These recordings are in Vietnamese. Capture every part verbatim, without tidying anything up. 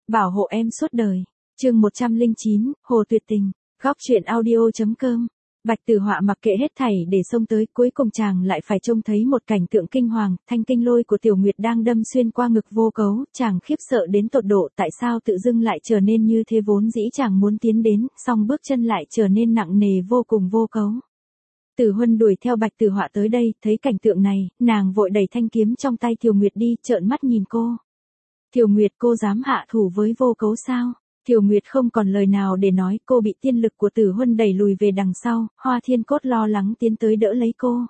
Bảo hộ em suốt đời. Chương một trăm lẻ chín, Hồ Tuyệt Tình. Góc truyện audio.com. Bạch Tử Họa mặc kệ hết thảy để xông tới, cuối cùng chàng lại phải trông thấy một cảnh tượng kinh hoàng, thanh kinh lôi của Tiểu Nguyệt đang đâm xuyên qua ngực Vô Cấu, chàng khiếp sợ đến tột độ, tại sao tự dưng lại trở nên như thế, vốn dĩ chàng muốn tiến đến, song bước chân lại trở nên nặng nề vô cùng. Vô Cấu. Tử Huân đuổi theo Bạch Tử Họa tới đây, thấy cảnh tượng này, nàng vội đẩy thanh kiếm trong tay Tiểu Nguyệt đi, trợn mắt nhìn cô. Tiểu Nguyệt, cô dám hạ thủ với Vô Cấu sao? Tiểu Nguyệt không còn lời nào để nói, cô bị tiên lực của Tử Huân đẩy lùi về đằng sau, Hoa Thiên Cốt lo lắng tiến tới đỡ lấy cô.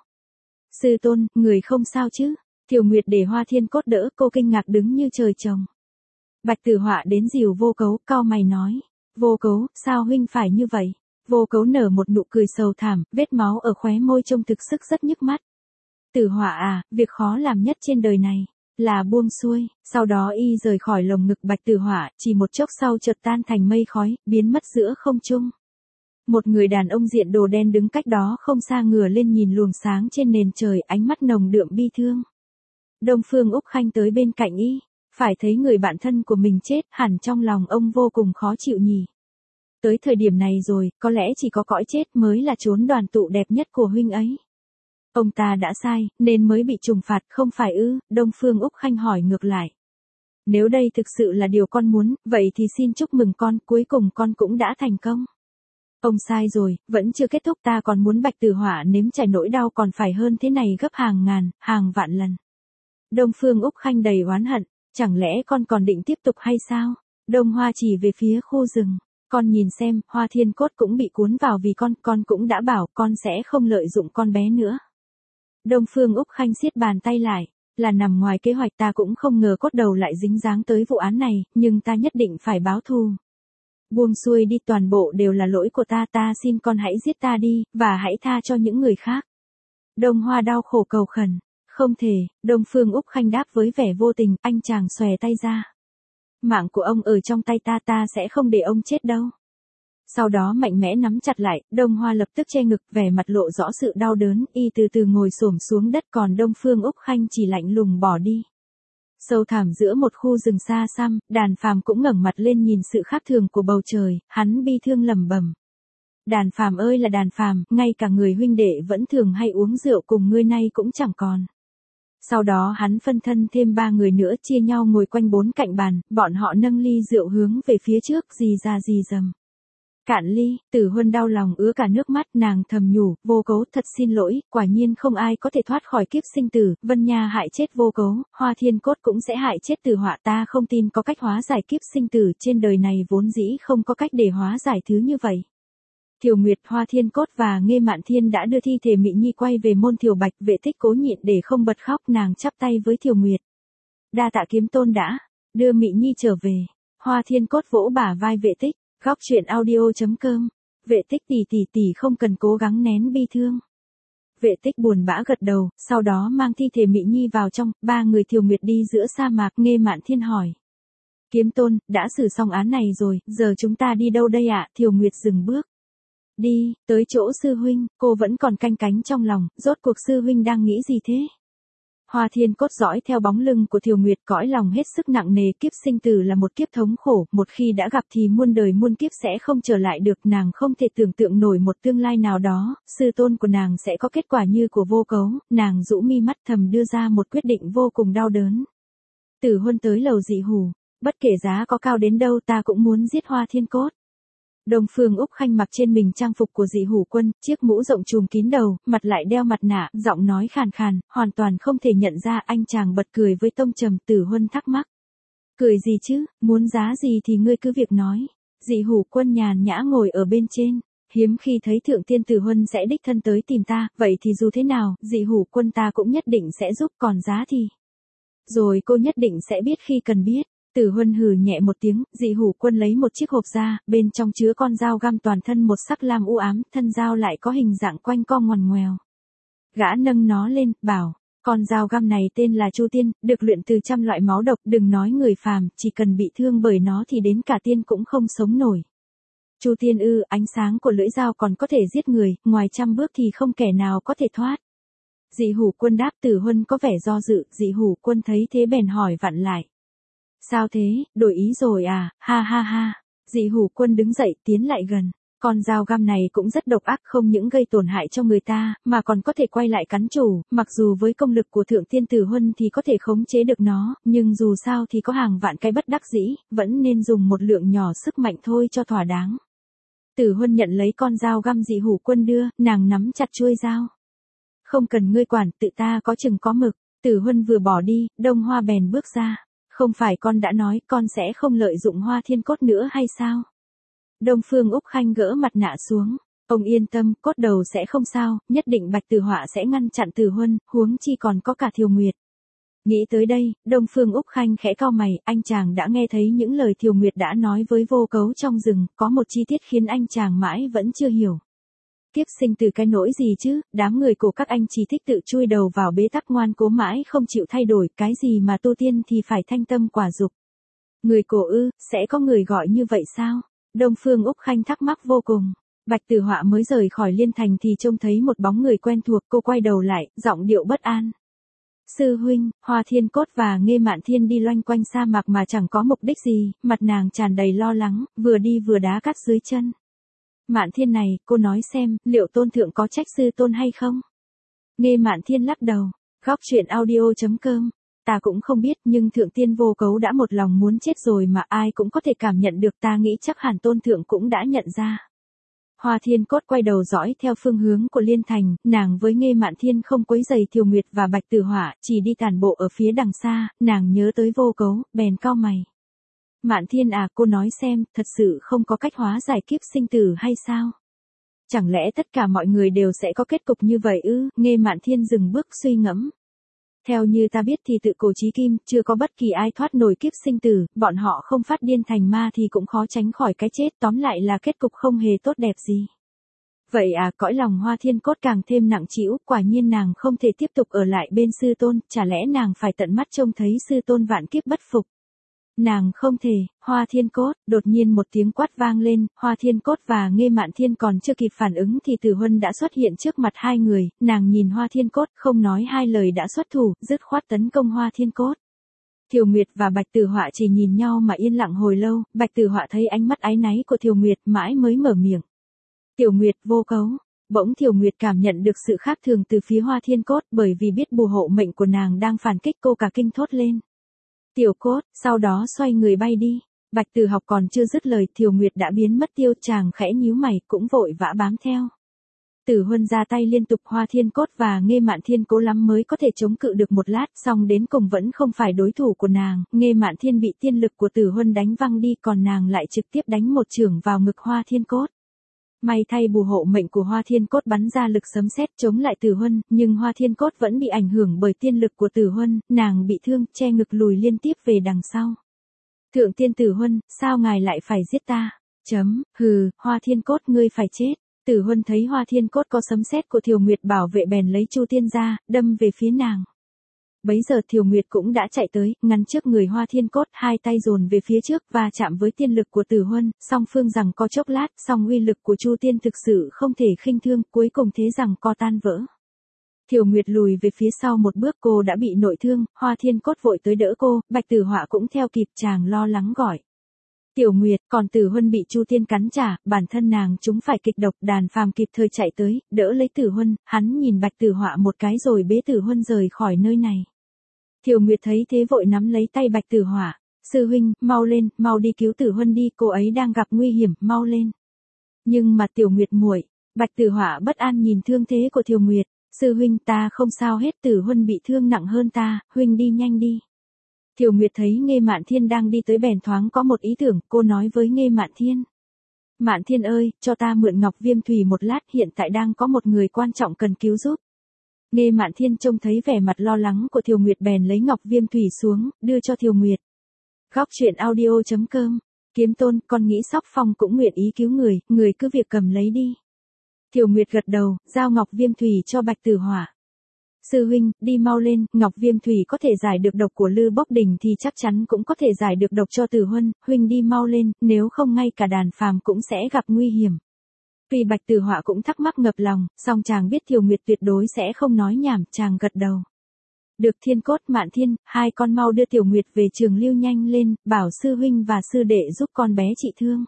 Sư tôn, người không sao chứ? Tiểu Nguyệt để Hoa Thiên Cốt đỡ, cô kinh ngạc đứng như trời trồng. Bạch Tử Họa đến dìu Vô Cấu, cau mày nói. Vô Cấu, sao huynh phải như vậy? Vô Cấu nở một nụ cười sầu thảm, vết máu ở khóe môi trông thực sức rất nhức mắt. Tử Họa à, việc khó làm nhất trên đời này là buông xuôi. Sau đó y rời khỏi lồng ngực Bạch Tử Họa, chỉ một chốc sau chợt tan thành mây khói, biến mất giữa không trung. Một người đàn ông diện đồ đen đứng cách đó không xa, ngửa lên nhìn luồng sáng trên nền trời, ánh mắt nồng đượm bi thương. Đông Phương Úc Khanh tới bên cạnh y, phải thấy người bạn thân của mình chết, hẳn trong lòng ông vô cùng khó chịu nhỉ. Tới thời điểm này rồi, có lẽ chỉ có cõi chết mới là chốn đoàn tụ đẹp nhất của huynh ấy. Ông ta đã sai, nên mới bị trừng phạt, không phải ư? Đông Phương Úc Khanh hỏi ngược lại. Nếu đây thực sự là điều con muốn, vậy thì xin chúc mừng con, cuối cùng con cũng đã thành công. Ông sai rồi, vẫn chưa kết thúc, ta còn muốn Bạch Tử Họa nếm trải nỗi đau còn phải hơn thế này gấp hàng ngàn, hàng vạn lần. Đông Phương Úc Khanh đầy oán hận, chẳng lẽ con còn định tiếp tục hay sao? Đông Hoa chỉ về phía khu rừng. Con nhìn xem, Hoa Thiên Cốt cũng bị cuốn vào vì con, con cũng đã bảo con sẽ không lợi dụng con bé nữa. Đông Phương Úc Khanh siết bàn tay lại, là nằm ngoài kế hoạch, ta cũng không ngờ cốt đầu lại dính dáng tới vụ án này, nhưng ta nhất định phải báo thù. Buông xuôi đi, toàn bộ đều là lỗi của ta, ta xin con hãy giết ta đi, và hãy tha cho những người khác. Đông Hoa đau khổ cầu khẩn, không thể. Đông Phương Úc Khanh đáp với vẻ vô tình, anh chàng xòe tay ra. Mạng của ông ở trong tay ta, ta sẽ không để ông chết đâu. Sau đó mạnh mẽ nắm chặt lại, Đông Hoa lập tức che ngực, vẻ mặt lộ rõ sự đau đớn, y từ từ ngồi xổm xuống đất, còn Đông Phương Úc Khanh chỉ lạnh lùng bỏ đi. Sâu thẳm giữa một khu rừng xa xăm, Đàn Phàm cũng ngẩng mặt lên nhìn sự khác thường của bầu trời, hắn bi thương lẩm bẩm. Đàn Phàm ơi là Đàn Phàm, ngay cả người huynh đệ vẫn thường hay uống rượu cùng ngươi nay cũng chẳng còn. Sau đó hắn phân thân thêm ba người nữa, chia nhau ngồi quanh bốn cạnh bàn, bọn họ nâng ly rượu hướng về phía trước, rì ra rì rầm. Cạn ly, Tử Huân đau lòng ứa cả nước mắt, nàng thầm nhủ, Vô Cấu thật xin lỗi, quả nhiên không ai có thể thoát khỏi kiếp sinh tử, Vân Nha hại chết Vô Cấu, Hoa Thiên Cốt cũng sẽ hại chết Tử Họa, ta không tin có cách hóa giải kiếp sinh tử, trên đời này vốn dĩ không có cách để hóa giải thứ như vậy. Tiểu Nguyệt, Hoa Thiên Cốt và Nghê Mạn Thiên đã đưa thi thể Mị Nhi quay về môn Tiểu Bạch, Vệ Tích cố nhịn để không bật khóc, nàng chắp tay với Tiểu Nguyệt. Đa tạ Kiếm Tôn đã đưa Mị Nhi trở về. Hoa Thiên Cốt vỗ bả vai Vệ Tích. Góc truyện audio.com. Vệ Tích tỷ tỷ tỷ không cần cố gắng nén bi thương. Vệ Tích buồn bã gật đầu, sau đó mang thi thể Mị Nhi vào trong, ba người Tiểu Nguyệt đi giữa sa mạc. Nghê Mạn Thiên hỏi. Kiếm Tôn, đã xử xong án này rồi, giờ chúng ta đi đâu đây ạ? À? Tiểu Nguyệt dừng bước. Đi, tới chỗ sư huynh, cô vẫn còn canh cánh trong lòng, rốt cuộc sư huynh đang nghĩ gì thế? Hoa Thiên Cốt dõi theo bóng lưng của Tiểu Nguyệt, cõi lòng hết sức nặng nề, kiếp sinh tử là một kiếp thống khổ, một khi đã gặp thì muôn đời muôn kiếp sẽ không trở lại được, nàng không thể tưởng tượng nổi một tương lai nào đó, sư tôn của nàng sẽ có kết quả như của Vô Cấu, nàng rũ mi mắt thầm đưa ra một quyết định vô cùng đau đớn. Tử Huân tới lầu Dị Hủ, bất kể giá có cao đến đâu ta cũng muốn giết Hoa Thiên Cốt. Đông Phương Úc Khanh mặc trên mình trang phục của Dị Hủ quân, chiếc mũ rộng trùm kín đầu, mặt lại đeo mặt nạ, giọng nói khàn khàn, hoàn toàn không thể nhận ra. Anh chàng bật cười với tông trầm. Tử Huân thắc mắc. Cười gì chứ, muốn giá gì thì ngươi cứ việc nói. Dị Hủ quân nhàn nhã ngồi ở bên trên. Hiếm khi thấy Thượng Tiên Tử Huân sẽ đích thân tới tìm ta, vậy thì dù thế nào, Dị Hủ quân ta cũng nhất định sẽ giúp, còn giá thì rồi cô nhất định sẽ biết khi cần biết. Tử Huân hừ nhẹ một tiếng, Dị Hủ quân lấy một chiếc hộp ra, bên trong chứa con dao găm toàn thân một sắc lam u ám, thân dao lại có hình dạng quanh co ngoằn ngoèo. Gã nâng nó lên, bảo, con dao găm này tên là Chu Tiên, được luyện từ trăm loại máu độc, đừng nói người phàm, chỉ cần bị thương bởi nó thì đến cả tiên cũng không sống nổi. Chu Tiên ư, ánh sáng của lưỡi dao còn có thể giết người, ngoài trăm bước thì không kẻ nào có thể thoát. Dị Hủ quân đáp. Tử Huân có vẻ do dự, Dị Hủ quân thấy thế bèn hỏi vặn lại. Sao thế, đổi ý rồi à, ha ha ha. Dị Hủ Quân đứng dậy tiến lại gần. Con dao găm này cũng rất độc ác, không những gây tổn hại cho người ta, mà còn có thể quay lại cắn chủ, mặc dù với công lực của Thượng Tiên Tử Huân thì có thể khống chế được nó, nhưng dù sao thì có hàng vạn cái bất đắc dĩ, vẫn nên dùng một lượng nhỏ sức mạnh thôi cho thỏa đáng. Tử Huân nhận lấy con dao găm Dị Hủ Quân đưa, nàng nắm chặt chuôi dao. Không cần ngươi quản, tự ta có chừng có mực. Tử Huân vừa bỏ đi, Đông Hoa bèn bước ra. Không phải con đã nói con sẽ không lợi dụng Hoa Thiên Cốt nữa hay sao? Đông Phương Úc Khanh gỡ mặt nạ xuống. Ông yên tâm, cốt đầu sẽ không sao, nhất định Bạch Tử Họa sẽ ngăn chặn Tử Huân, huống chi còn có cả Thiều Nguyệt. Nghĩ tới đây, Đông Phương Úc Khanh khẽ cau mày, anh chàng đã nghe thấy những lời Thiều Nguyệt đã nói với Vô Cấu trong rừng, có một chi tiết khiến anh chàng mãi vẫn chưa hiểu. Kiếp sinh từ cái nỗi gì chứ, đám người của các anh chỉ thích tự chui đầu vào bế tắc ngoan cố mãi không chịu thay đổi, cái gì mà tu tiên thì phải thanh tâm quả dục. Người cổ ư, sẽ có người gọi như vậy sao? Đông Phương Úc Khanh thắc mắc vô cùng. Bạch Tử Họa mới rời khỏi Liên Thành thì trông thấy một bóng người quen thuộc, cô quay đầu lại, giọng điệu bất an. Sư huynh, Hoa Thiên Cốt và Nghê Mạn Thiên đi loanh quanh sa mạc mà chẳng có mục đích gì, mặt nàng tràn đầy lo lắng, vừa đi vừa đá cát dưới chân. Mạn Thiên này, cô nói xem, liệu tôn thượng có trách sư tôn hay không? Nghê Mạn Thiên lắc đầu. Góc truyện audio chấm com. Ta cũng không biết, nhưng Thượng Tiên Vô Cấu đã một lòng muốn chết rồi mà ai cũng có thể cảm nhận được, ta nghĩ chắc hẳn tôn thượng cũng đã nhận ra. Hoa Thiên Cốt quay đầu dõi theo phương hướng của Liên Thành, nàng với Nghê Mạn Thiên không quấy rầy Thiều Nguyệt và Bạch Tử Họa, chỉ đi tản bộ ở phía đằng xa, nàng nhớ tới Vô Cấu, bèn cau mày. Mạn Thiên à, cô nói xem, thật sự không có cách hóa giải kiếp sinh tử hay sao? Chẳng lẽ tất cả mọi người đều sẽ có kết cục như vậy ư? Nghê Mạn Thiên dừng bước suy ngẫm. Theo như ta biết thì tự cổ chí kim, chưa có bất kỳ ai thoát nổi kiếp sinh tử, bọn họ không phát điên thành ma thì cũng khó tránh khỏi cái chết, tóm lại là kết cục không hề tốt đẹp gì. Vậy à, cõi lòng Hoa Thiên Cốt càng thêm nặng trĩu, quả nhiên nàng không thể tiếp tục ở lại bên sư tôn, chả lẽ nàng phải tận mắt trông thấy sư tôn vạn kiếp bất phục. Nàng không thể, Hoa Thiên Cốt, đột nhiên một tiếng quát vang lên, Hoa Thiên Cốt và Nghê Mạn Thiên còn chưa kịp phản ứng thì Tử Huân đã xuất hiện trước mặt hai người, nàng nhìn Hoa Thiên Cốt không nói hai lời đã xuất thủ, dứt khoát tấn công Hoa Thiên Cốt. Thiều Nguyệt và Bạch Tử Họa chỉ nhìn nhau mà yên lặng hồi lâu, Bạch Tử Họa thấy ánh mắt áy náy của Thiều Nguyệt mãi mới mở miệng. Tiểu Nguyệt, Vô Cấu. Bỗng Thiều Nguyệt cảm nhận được sự khác thường từ phía Hoa Thiên Cốt, bởi vì biết bùa hộ mệnh của nàng đang phản kích, cô cả kinh thốt lên. Tiểu Cốt, sau đó xoay người bay đi. Bạch Tử Học còn chưa dứt lời, Thiều Nguyệt đã biến mất tiêu, chàng khẽ nhíu mày, cũng vội vã bám theo. Tử Huân ra tay liên tục, Hoa Thiên Cốt và Nghê Mạn Thiên cố lắm mới có thể chống cự được một lát, song đến cùng vẫn không phải đối thủ của nàng, Nghê Mạn Thiên bị tiên lực của Tử Huân đánh văng đi, còn nàng lại trực tiếp đánh một chưởng vào ngực Hoa Thiên Cốt. May thay bùa hộ mệnh của Hoa Thiên Cốt bắn ra lực sấm sét chống lại Tử Huân, nhưng Hoa Thiên Cốt vẫn bị ảnh hưởng bởi tiên lực của Tử Huân, nàng bị thương, che ngực lùi liên tiếp về đằng sau. Thượng Tiên Tử Huân, sao ngài lại phải giết ta? Chấm, hừ, Hoa Thiên Cốt ngươi phải chết. Tử Huân thấy Hoa Thiên Cốt có sấm sét của Thiều Nguyệt bảo vệ bèn lấy Chu Tiên ra, đâm về phía nàng. Bấy giờ Thiều Nguyệt cũng đã chạy tới, ngăn trước người Hoa Thiên Cốt, hai tay dồn về phía trước và chạm với tiên lực của Tử Huân, song phương rằng có chốc lát, song uy lực của Chu Tiên thực sự không thể khinh thương, cuối cùng thế rằng co tan vỡ. Thiều Nguyệt lùi về phía sau một bước, cô đã bị nội thương, Hoa Thiên Cốt vội tới đỡ cô, Bạch Tử Họa cũng theo kịp, chàng lo lắng gọi. Tiểu Nguyệt, còn Tử Huân bị Chu Tiên cắn trả, bản thân nàng chúng phải kịch độc, Đàn Phàm kịp thời chạy tới, đỡ lấy Tử Huân, hắn nhìn Bạch Tử Họa một cái rồi bế Tử Huân rời khỏi nơi này. Thiều Nguyệt thấy thế vội nắm lấy tay Bạch Tử Họa, sư huynh, mau lên, mau đi cứu Tử Huân đi, cô ấy đang gặp nguy hiểm, mau lên. Nhưng mà Tiểu Nguyệt muội, Bạch Tử Họa bất an nhìn thương thế của Thiều Nguyệt, sư huynh ta không sao hết, Tử Huân bị thương nặng hơn ta, huynh đi nhanh đi. Thiều Nguyệt thấy Nghê Mạn Thiên đang đi tới bèn thoáng có một ý tưởng, cô nói với Nghê Mạn Thiên. Mạn Thiên ơi, cho ta mượn Ngọc Viêm Thủy một lát, hiện tại đang có một người quan trọng cần cứu giúp. Nghê Mạn Thiên trông thấy vẻ mặt lo lắng của Thiều Nguyệt bèn lấy Ngọc Viêm Thủy xuống, đưa cho Thiều Nguyệt. Góc truyện audio chấm com. Kiếm Tôn, con nghĩ Sóc Phong cũng nguyện ý cứu người, người cứ việc cầm lấy đi. Thiều Nguyệt gật đầu, giao Ngọc Viêm Thủy cho Bạch Tử Họa. Sư huynh, đi mau lên, Ngọc Viêm Thủy có thể giải được độc của Lư Bốc Đình thì chắc chắn cũng có thể giải được độc cho Tử Huân, huynh đi mau lên, nếu không ngay cả Đàn Phàm cũng sẽ gặp nguy hiểm. Tuy Bạch Tử Họa cũng thắc mắc ngập lòng, song chàng biết Thiều Nguyệt tuyệt đối sẽ không nói nhảm, chàng gật đầu. Được Thiên Cốt Mạn Thiên, hai con mau đưa Tiểu Nguyệt về trường lưu nhanh lên, bảo sư huynh và sư đệ giúp con bé trị thương.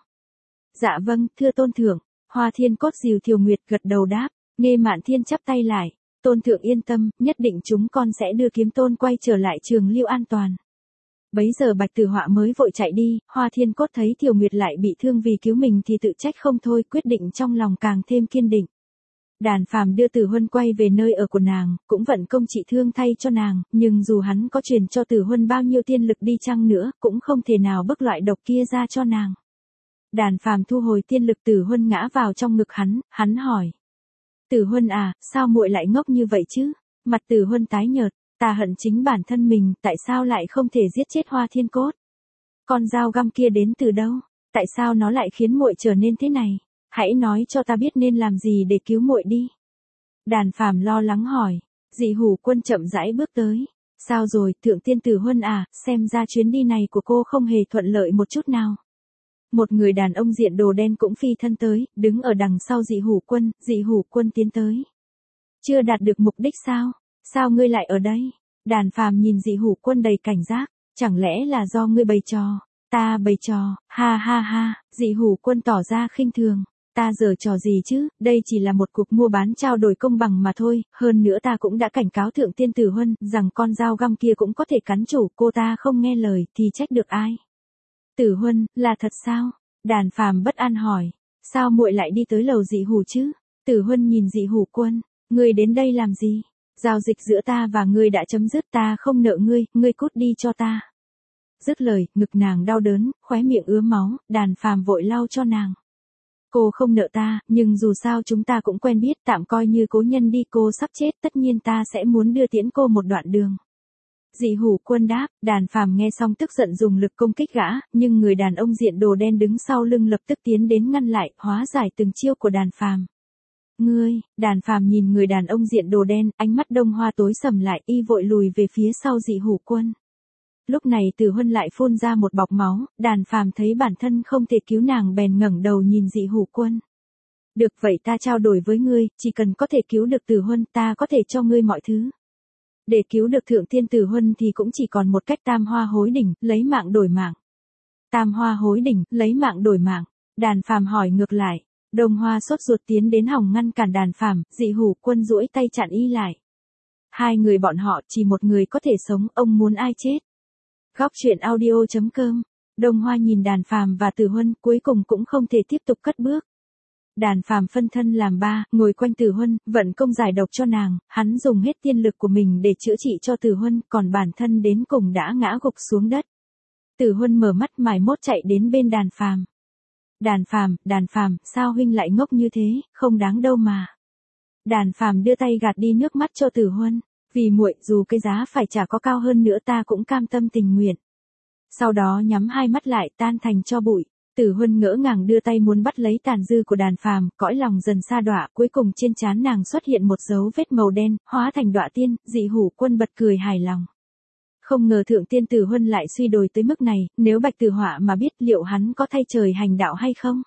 Dạ vâng, thưa tôn thượng. Hoa Thiên Cốt dìu Tiểu Nguyệt gật đầu đáp, Nghê Mạn Thiên chắp tay lại, tôn thượng yên tâm, nhất định chúng con sẽ đưa kiếm tôn quay trở lại trường lưu an toàn. Bấy giờ Bạch Tử Họa mới vội chạy đi, Hoa Thiên Cốt thấy Tiểu Nguyệt lại bị thương vì cứu mình thì tự trách không thôi, quyết định trong lòng càng thêm kiên định. Đàn Phàm đưa Tử Huân quay về nơi ở của nàng, cũng vận công trị thương thay cho nàng, nhưng dù hắn có truyền cho Tử Huân bao nhiêu tiên lực đi chăng nữa, cũng không thể nào bức loại độc kia ra cho nàng. Đàn Phàm thu hồi tiên lực, Tử Huân ngã vào trong ngực hắn, hắn hỏi. Tử Huân à, sao muội lại ngốc như vậy chứ? Mặt Tử Huân tái nhợt, ta hận chính bản thân mình, tại sao lại không thể giết chết Hoa Thiên Cốt? Con dao găm kia đến từ đâu? Tại sao nó lại khiến muội trở nên thế này? Hãy nói cho ta biết nên làm gì để cứu muội đi. Đàn Phàm lo lắng hỏi. Dị Hủ Quân chậm rãi bước tới. Sao rồi, Thượng Tiên Tử Huân à, xem ra chuyến đi này của cô không hề thuận lợi một chút nào. Một người đàn ông diện đồ đen cũng phi thân tới, đứng ở đằng sau Dị Hủ Quân, Dị Hủ Quân tiến tới. Chưa đạt được mục đích sao? Sao ngươi lại ở đây? Đàn Phàm nhìn Dị Hủ Quân đầy cảnh giác, chẳng lẽ là do ngươi bày trò? Ta bày trò, ha ha ha, Dị Hủ Quân tỏ ra khinh thường. Ta giở trò gì chứ, đây chỉ là một cuộc mua bán trao đổi công bằng mà thôi, hơn nữa ta cũng đã cảnh cáo Thượng Tiên Tử Huân rằng con dao găm kia cũng có thể cắn chủ, cô ta không nghe lời thì trách được ai? Tử Huân, là thật sao? Đàn Phàm bất an hỏi, sao muội lại đi tới lầu Dị Hủ chứ? Tử Huân nhìn Dị Hủ Quân, ngươi đến đây làm gì? Giao dịch giữa ta và ngươi đã chấm dứt, ta không nợ ngươi, ngươi cút đi cho ta. Dứt lời, ngực nàng đau đớn, khóe miệng ứa máu, Đàn Phàm vội lau cho nàng. Cô không nợ ta, nhưng dù sao chúng ta cũng quen biết, tạm coi như cố nhân đi, cô sắp chết, tất nhiên ta sẽ muốn đưa tiễn cô một đoạn đường. Dị Hủ Quân đáp, Đàn Phàm nghe xong tức giận dùng lực công kích gã, nhưng người đàn ông diện đồ đen đứng sau lưng lập tức tiến đến ngăn lại, hóa giải từng chiêu của Đàn Phàm. Ngươi, Đàn Phàm nhìn người đàn ông diện đồ đen, ánh mắt Đông Hoa tối sầm lại, y vội lùi về phía sau Dị Hủ Quân. Lúc này Tử Huân lại phun ra một bọc máu, Đàn Phàm thấy bản thân không thể cứu nàng bèn ngẩng đầu nhìn Dị Hủ Quân. Được vậy ta trao đổi với ngươi, chỉ cần có thể cứu được Tử Huân ta có thể cho ngươi mọi thứ. Để cứu được Thượng Tiên Tử Huân thì cũng chỉ còn một cách, Tam Hoa Hối Đỉnh, lấy mạng đổi mạng. Tam Hoa Hối Đỉnh, lấy mạng đổi mạng. Đàn Phàm hỏi ngược lại. Đông Hoa sốt ruột tiến đến hòng ngăn cản Đàn Phàm, Dị Hủ Quân duỗi tay chặn y lại. Hai người bọn họ chỉ một người có thể sống, ông muốn ai chết? Góc truyện audio chấm com. Đông Hoa nhìn Đàn Phàm và Tử Huân, cuối cùng cũng không thể tiếp tục cất bước. Đàn Phàm phân thân làm ba, ngồi quanh Tử Huân, vận công giải độc cho nàng, hắn dùng hết tiên lực của mình để chữa trị cho Tử Huân, còn bản thân đến cùng đã ngã gục xuống đất. Tử Huân mở mắt mải mốt chạy đến bên Đàn Phàm. Đàn Phàm, Đàn Phàm, sao huynh lại ngốc như thế, không đáng đâu mà. Đàn Phàm đưa tay gạt đi nước mắt cho Tử Huân. Vì muội, dù cái giá phải trả có cao hơn nữa ta cũng cam tâm tình nguyện. Sau đó nhắm hai mắt lại, tan thành cho bụi. Tử Huân ngỡ ngàng đưa tay muốn bắt lấy tàn dư của Đàn Phàm, cõi lòng dần sa đọa, cuối cùng trên trán nàng xuất hiện một dấu vết màu đen, hóa thành đọa tiên. Dị Hủ Quân bật cười hài lòng. Không ngờ Thượng Tiên Tử Huân lại suy đồi tới mức này, nếu Bạch Tử Họa mà biết liệu hắn có thay trời hành đạo hay không?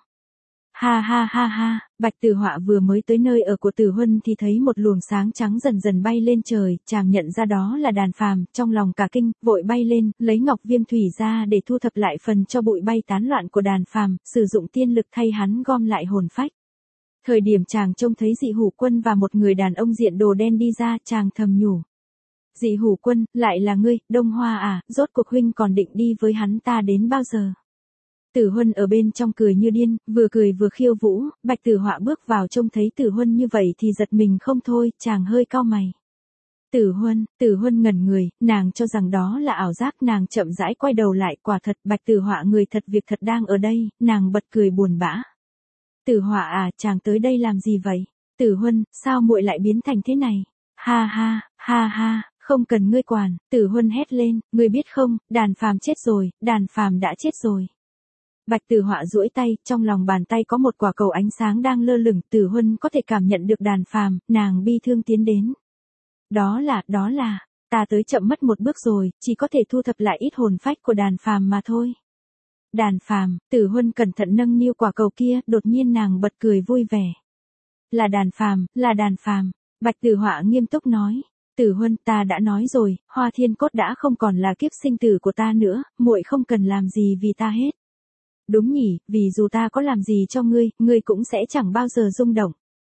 Ha ha ha ha, Bạch Tử Họa vừa mới tới nơi ở của Tử Huân thì thấy một luồng sáng trắng dần dần bay lên trời, chàng nhận ra đó là Đàn Phàm, trong lòng cả kinh, vội bay lên, lấy ngọc viêm thủy ra để thu thập lại phần cho bụi bay tán loạn của Đàn Phàm, sử dụng tiên lực thay hắn gom lại hồn phách. Thời điểm chàng trông thấy Dị Hủ Quân và một người đàn ông diện đồ đen đi ra, chàng thầm nhủ. Dị Hủ Quân, lại là ngươi, Đông Hoa à, rốt cuộc huynh còn định đi với hắn ta đến bao giờ? Tử Huân ở bên trong cười như điên, vừa cười vừa khiêu vũ, Bạch Tử Họa bước vào trông thấy Tử Huân như vậy thì giật mình không thôi, chàng hơi cau mày. Tử Huân, Tử Huân ngẩn người, nàng cho rằng đó là ảo giác, nàng chậm rãi quay đầu lại, quả thật Bạch Tử Họa người thật việc thật đang ở đây, nàng bật cười buồn bã. Tử Họa à, chàng tới đây làm gì vậy? Tử Huân, sao muội lại biến thành thế này? Ha ha, ha ha, không cần ngươi quản, Tử Huân hét lên, ngươi biết không, Đàn Phàm chết rồi, Đàn Phàm đã chết rồi. Bạch Tử Họa duỗi tay, trong lòng bàn tay có một quả cầu ánh sáng đang lơ lửng, Tử Huân có thể cảm nhận được Đàn Phàm, nàng bi thương tiến đến. Đó là, đó là, ta tới chậm mất một bước rồi, chỉ có thể thu thập lại ít hồn phách của Đàn Phàm mà thôi. Đàn Phàm, Tử Huân cẩn thận nâng niu quả cầu kia, đột nhiên nàng bật cười vui vẻ. Là Đàn Phàm, là Đàn Phàm, Bạch Tử Họa nghiêm túc nói. Tử Huân, ta đã nói rồi, Hoa Thiên Cốt đã không còn là kiếp sinh tử của ta nữa, muội không cần làm gì vì ta hết. Đúng nhỉ, vì dù ta có làm gì cho ngươi, ngươi cũng sẽ chẳng bao giờ rung động.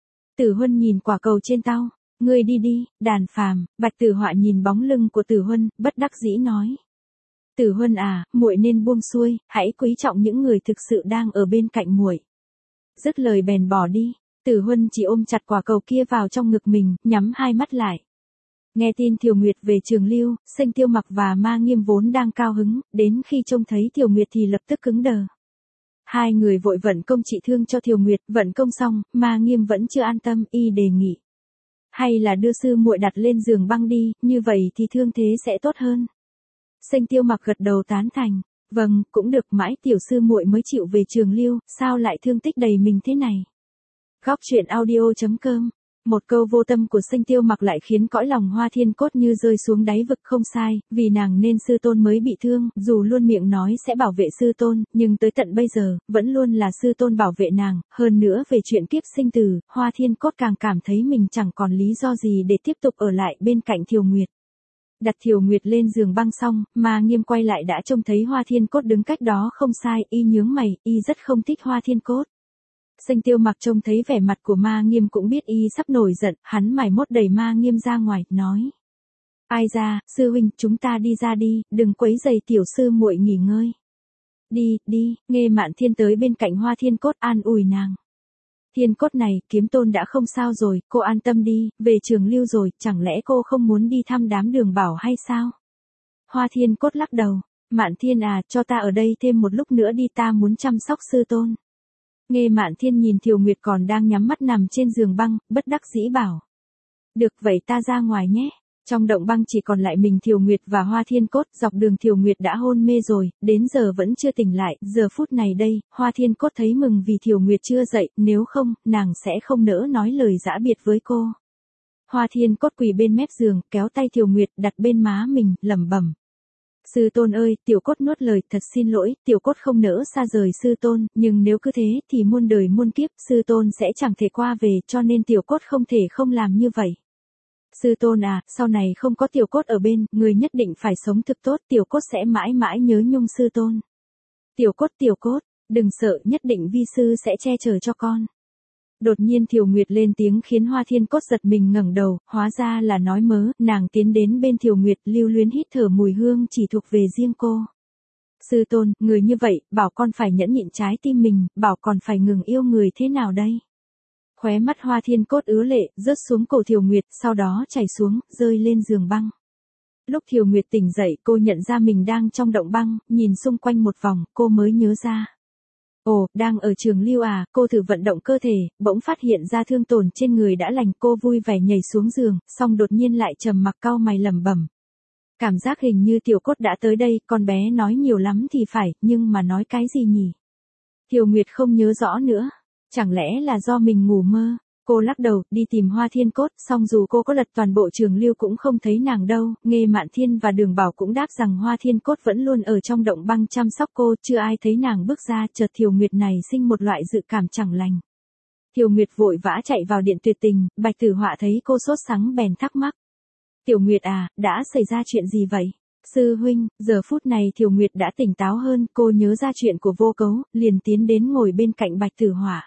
Tử Huân nhìn quả cầu trên tao, ngươi đi đi, đàn phàm. Bạch Tử Họa nhìn bóng lưng của Tử Huân, bất đắc dĩ nói. Tử Huân à, muội nên buông xuôi, hãy quý trọng những người thực sự đang ở bên cạnh muội. Dứt lời bèn bỏ đi, Tử Huân chỉ ôm chặt quả cầu kia vào trong ngực mình, nhắm hai mắt lại. Nghe tin Thiều Nguyệt về Trường Lưu, Sinh Tiêu Mặc và Ma Nghiêm vốn đang cao hứng, đến khi trông thấy Thiều Nguyệt thì lập tức cứng đờ. Hai người vội vận công trị thương cho Thiều Nguyệt, vận công xong, Ma Nghiêm vẫn chưa an tâm, y đề nghị. Hay là đưa sư muội đặt lên giường băng đi, như vậy thì thương thế sẽ tốt hơn. Sinh Tiêu Mặc gật đầu tán thành, vâng, cũng được, mãi tiểu sư muội mới chịu về Trường Lưu, sao lại thương tích đầy mình thế này. Góc truyện audio chấm com. Một câu vô tâm của Sinh Tiêu Mặc lại khiến cõi lòng Hoa Thiên Cốt như rơi xuống đáy vực. Không sai, vì nàng nên sư tôn mới bị thương, dù luôn miệng nói sẽ bảo vệ sư tôn, nhưng tới tận bây giờ, vẫn luôn là sư tôn bảo vệ nàng. Hơn nữa về chuyện kiếp sinh tử, Hoa Thiên Cốt càng cảm thấy mình chẳng còn lý do gì để tiếp tục ở lại bên cạnh Thiều Nguyệt. Đặt Thiều Nguyệt lên giường băng xong, Ma Nghiêm quay lại đã trông thấy Hoa Thiên Cốt đứng cách đó không sai, y nhướng mày, y rất không thích Hoa Thiên Cốt. Sinh Tiêu Mặc trông thấy vẻ mặt của Ma Nghiêm cũng biết y sắp nổi giận, hắn mải mốt đẩy Ma Nghiêm ra ngoài, nói. Ai ra, sư huynh, chúng ta đi ra đi, đừng quấy rầy tiểu sư muội nghỉ ngơi. Đi, đi, Nghe Mạn Thiên tới bên cạnh Hoa Thiên Cốt an ủi nàng. Thiên Cốt này, Kiếm Tôn đã không sao rồi, cô an tâm đi, về Trường Lưu rồi, chẳng lẽ cô không muốn đi thăm đám Đường Bảo hay sao? Hoa Thiên Cốt lắc đầu, Mạn Thiên à, cho ta ở đây thêm một lúc nữa đi, ta muốn chăm sóc sư tôn. Nghe Mạn Thiên nhìn Thiều Nguyệt còn đang nhắm mắt nằm trên giường băng, bất đắc dĩ bảo. Được vậy ta ra ngoài nhé. Trong động băng chỉ còn lại mình Thiều Nguyệt và Hoa Thiên Cốt, dọc đường Thiều Nguyệt đã hôn mê rồi, đến giờ vẫn chưa tỉnh lại, giờ phút này đây, Hoa Thiên Cốt thấy mừng vì Thiều Nguyệt chưa dậy, nếu không, nàng sẽ không nỡ nói lời giã biệt với cô. Hoa Thiên Cốt quỳ bên mép giường, kéo tay Thiều Nguyệt đặt bên má mình, lẩm bẩm. Sư tôn ơi, tiểu cốt nuốt lời, thật xin lỗi, tiểu cốt không nỡ xa rời sư tôn, nhưng nếu cứ thế thì muôn đời muôn kiếp, sư tôn sẽ chẳng thể qua về, cho nên tiểu cốt không thể không làm như vậy. Sư tôn à, sau này không có tiểu cốt ở bên, người nhất định phải sống thực tốt, tiểu cốt sẽ mãi mãi nhớ nhung sư tôn. Tiểu cốt tiểu cốt, đừng sợ, nhất định vi sư sẽ che chở cho con. Đột nhiên Thiều Nguyệt lên tiếng khiến Hoa Thiên Cốt giật mình ngẩng đầu, hóa ra là nói mớ, nàng tiến đến bên Thiều Nguyệt lưu luyến hít thở mùi hương chỉ thuộc về riêng cô. Sư tôn, người như vậy, bảo con phải nhẫn nhịn trái tim mình, bảo còn phải ngừng yêu người thế nào đây? Khóe mắt Hoa Thiên Cốt ứa lệ, rớt xuống cổ Thiều Nguyệt, sau đó chảy xuống, rơi lên giường băng. Lúc Thiều Nguyệt tỉnh dậy, cô nhận ra mình đang trong động băng, nhìn xung quanh một vòng, cô mới nhớ ra. Ồ, đang ở Trường Lưu à, cô thử vận động cơ thể, bỗng phát hiện ra thương tổn trên người đã lành, cô vui vẻ nhảy xuống giường, xong đột nhiên lại trầm mặc cau mày lẩm bẩm. Cảm giác hình như tiểu cốt đã tới đây, con bé nói nhiều lắm thì phải, nhưng mà nói cái gì nhỉ? Thiều Nguyệt không nhớ rõ nữa, chẳng lẽ là do mình ngủ mơ? Cô lắc đầu, đi tìm Hoa Thiên Cốt, song dù cô có lật toàn bộ Trường Lưu cũng không thấy nàng đâu, Nghe Mạn Thiên và Đường Bảo cũng đáp rằng Hoa Thiên Cốt vẫn luôn ở trong động băng chăm sóc cô, chưa ai thấy nàng bước ra, chợt Thiều Nguyệt này sinh một loại dự cảm chẳng lành. Thiều Nguyệt vội vã chạy vào điện tuyệt tình, Bạch Tử Họa thấy cô sốt sắng bèn thắc mắc. Tiểu Nguyệt à, đã xảy ra chuyện gì vậy? Sư huynh, giờ phút này Thiều Nguyệt đã tỉnh táo hơn, cô nhớ ra chuyện của Vô Cấu, liền tiến đến ngồi bên cạnh Bạch Tử Họa.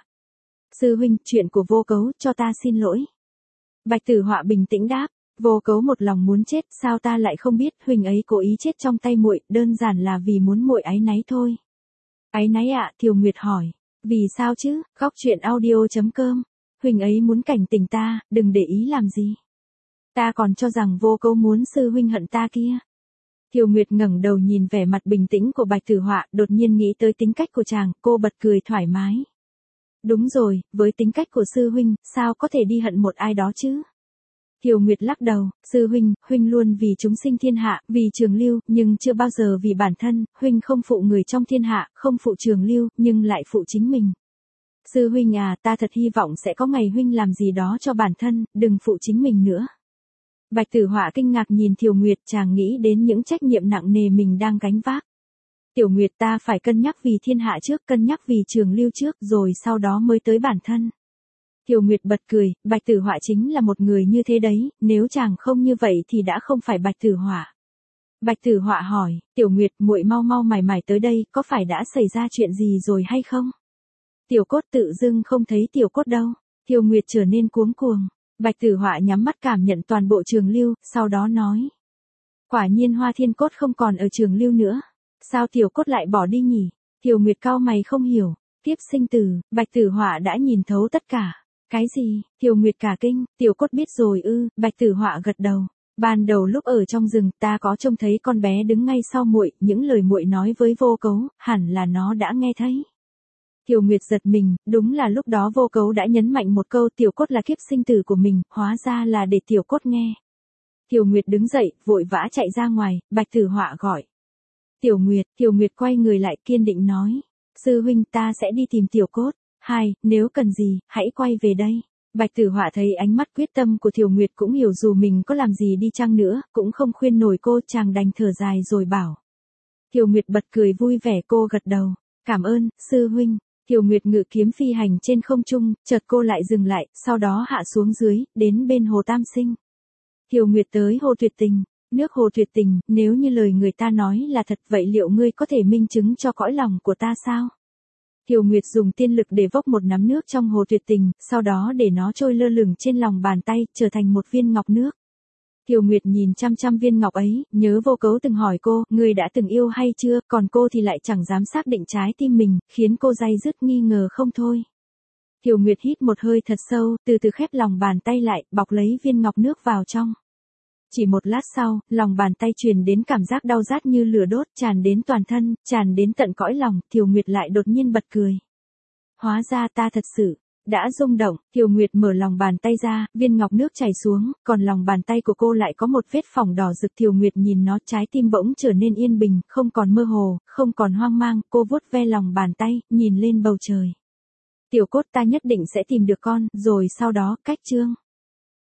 Sư huynh, chuyện của Vô Cấu, cho ta xin lỗi. Bạch Tử Họa bình tĩnh đáp, Vô Cấu một lòng muốn chết, sao ta lại không biết, huynh ấy cố ý chết trong tay muội, đơn giản là vì muốn muội áy náy thôi. Áy náy ạ? Thiều Nguyệt hỏi. Vì sao chứ? Góc truyện audio chấm com. Huynh ấy muốn cảnh tỉnh ta, đừng để ý làm gì. Ta còn cho rằng Vô Cấu muốn sư huynh hận ta kia. Thiều Nguyệt ngẩng đầu nhìn vẻ mặt bình tĩnh của Bạch Tử Họa, đột nhiên nghĩ tới tính cách của chàng, cô bật cười thoải mái. Đúng rồi, với tính cách của sư huynh, sao có thể đi hận một ai đó chứ? Thiều Nguyệt lắc đầu, sư huynh, huynh luôn vì chúng sinh thiên hạ, vì Trường Lưu, nhưng chưa bao giờ vì bản thân, huynh không phụ người trong thiên hạ, không phụ Trường Lưu, nhưng lại phụ chính mình. Sư huynh à, ta thật hy vọng sẽ có ngày huynh làm gì đó cho bản thân, đừng phụ chính mình nữa. Bạch Tử Họa kinh ngạc nhìn Thiều Nguyệt, chàng nghĩ đến những trách nhiệm nặng nề mình đang gánh vác. Tiểu Nguyệt, ta phải cân nhắc vì thiên hạ trước, cân nhắc vì Trường Lưu trước, rồi sau đó mới tới bản thân. Thiều Nguyệt bật cười, Bạch Tử Họa chính là một người như thế đấy, nếu chàng không như vậy thì đã không phải Bạch Tử Họa. Bạch Tử Họa hỏi, Tiểu Nguyệt, muội mau mau mải mải tới đây, có phải đã xảy ra chuyện gì rồi hay không? Tiểu Cốt tự dưng không thấy Tiểu Cốt đâu. Thiều Nguyệt trở nên cuống cuồng. Bạch Tử Họa nhắm mắt cảm nhận toàn bộ Trường Lưu, sau đó nói. Quả nhiên Hoa Thiên Cốt không còn ở Trường Lưu nữa. Sao Tiểu Cốt lại bỏ đi nhỉ? Thiều Nguyệt cau mày không hiểu. Tiếp sinh tử, Bạch Tử Họa đã nhìn thấu tất cả. Cái gì? Thiều Nguyệt cả kinh, Tiểu Cốt biết rồi ư? Bạch Tử Họa gật đầu. Ban đầu lúc ở trong rừng, ta có trông thấy con bé đứng ngay sau muội, những lời muội nói với Vô Cấu, hẳn là nó đã nghe thấy. Thiều Nguyệt giật mình, đúng là lúc đó Vô Cấu đã nhấn mạnh một câu Tiểu Cốt là kiếp sinh tử của mình, hóa ra là để Tiểu Cốt nghe. Thiều Nguyệt đứng dậy, vội vã chạy ra ngoài, Bạch Tử Họa gọi. Tiểu Nguyệt, Thiều Nguyệt quay người lại kiên định nói. Sư huynh, ta sẽ đi tìm Tiểu Cốt. Hai, nếu cần gì, hãy quay về đây. Bạch Tử Họa thấy ánh mắt quyết tâm của Thiều Nguyệt cũng hiểu dù mình có làm gì đi chăng nữa, cũng không khuyên nổi cô, chàng đành thở dài rồi bảo. Thiều Nguyệt bật cười vui vẻ, cô gật đầu. Cảm ơn, sư huynh. Thiều Nguyệt ngự kiếm phi hành trên không trung, chợt cô lại dừng lại, sau đó hạ xuống dưới, đến bên hồ Tam Sinh. Thiều Nguyệt tới hồ Tuyệt Tình. Nước hồ Tuyệt Tình, nếu như lời người ta nói là thật, vậy liệu ngươi có thể minh chứng cho cõi lòng của ta sao? Thiều Nguyệt dùng tiên lực để vốc một nắm nước trong hồ Tuyệt Tình, sau đó để nó trôi lơ lửng trên lòng bàn tay, trở thành một viên ngọc nước. Thiều Nguyệt nhìn chăm chăm viên ngọc ấy, nhớ Vô Cấu từng hỏi cô, ngươi đã từng yêu hay chưa, còn cô thì lại chẳng dám xác định trái tim mình, khiến cô day dứt nghi ngờ không thôi. Thiều Nguyệt hít một hơi thật sâu, từ từ khép lòng bàn tay lại, bọc lấy viên ngọc nước vào trong. Chỉ một lát sau, lòng bàn tay truyền đến cảm giác đau rát như lửa đốt, tràn đến toàn thân, tràn đến tận cõi lòng, Thiều Nguyệt lại đột nhiên bật cười. Hóa ra ta thật sự đã rung động. Thiều Nguyệt mở lòng bàn tay ra, viên ngọc nước chảy xuống, còn lòng bàn tay của cô lại có một vết phỏng đỏ rực. Thiều Nguyệt nhìn nó, trái tim bỗng trở nên yên bình, không còn mơ hồ, không còn hoang mang, cô vuốt ve lòng bàn tay, nhìn lên bầu trời. Tiểu Cốt, ta nhất định sẽ tìm được con, rồi sau đó, cách chương.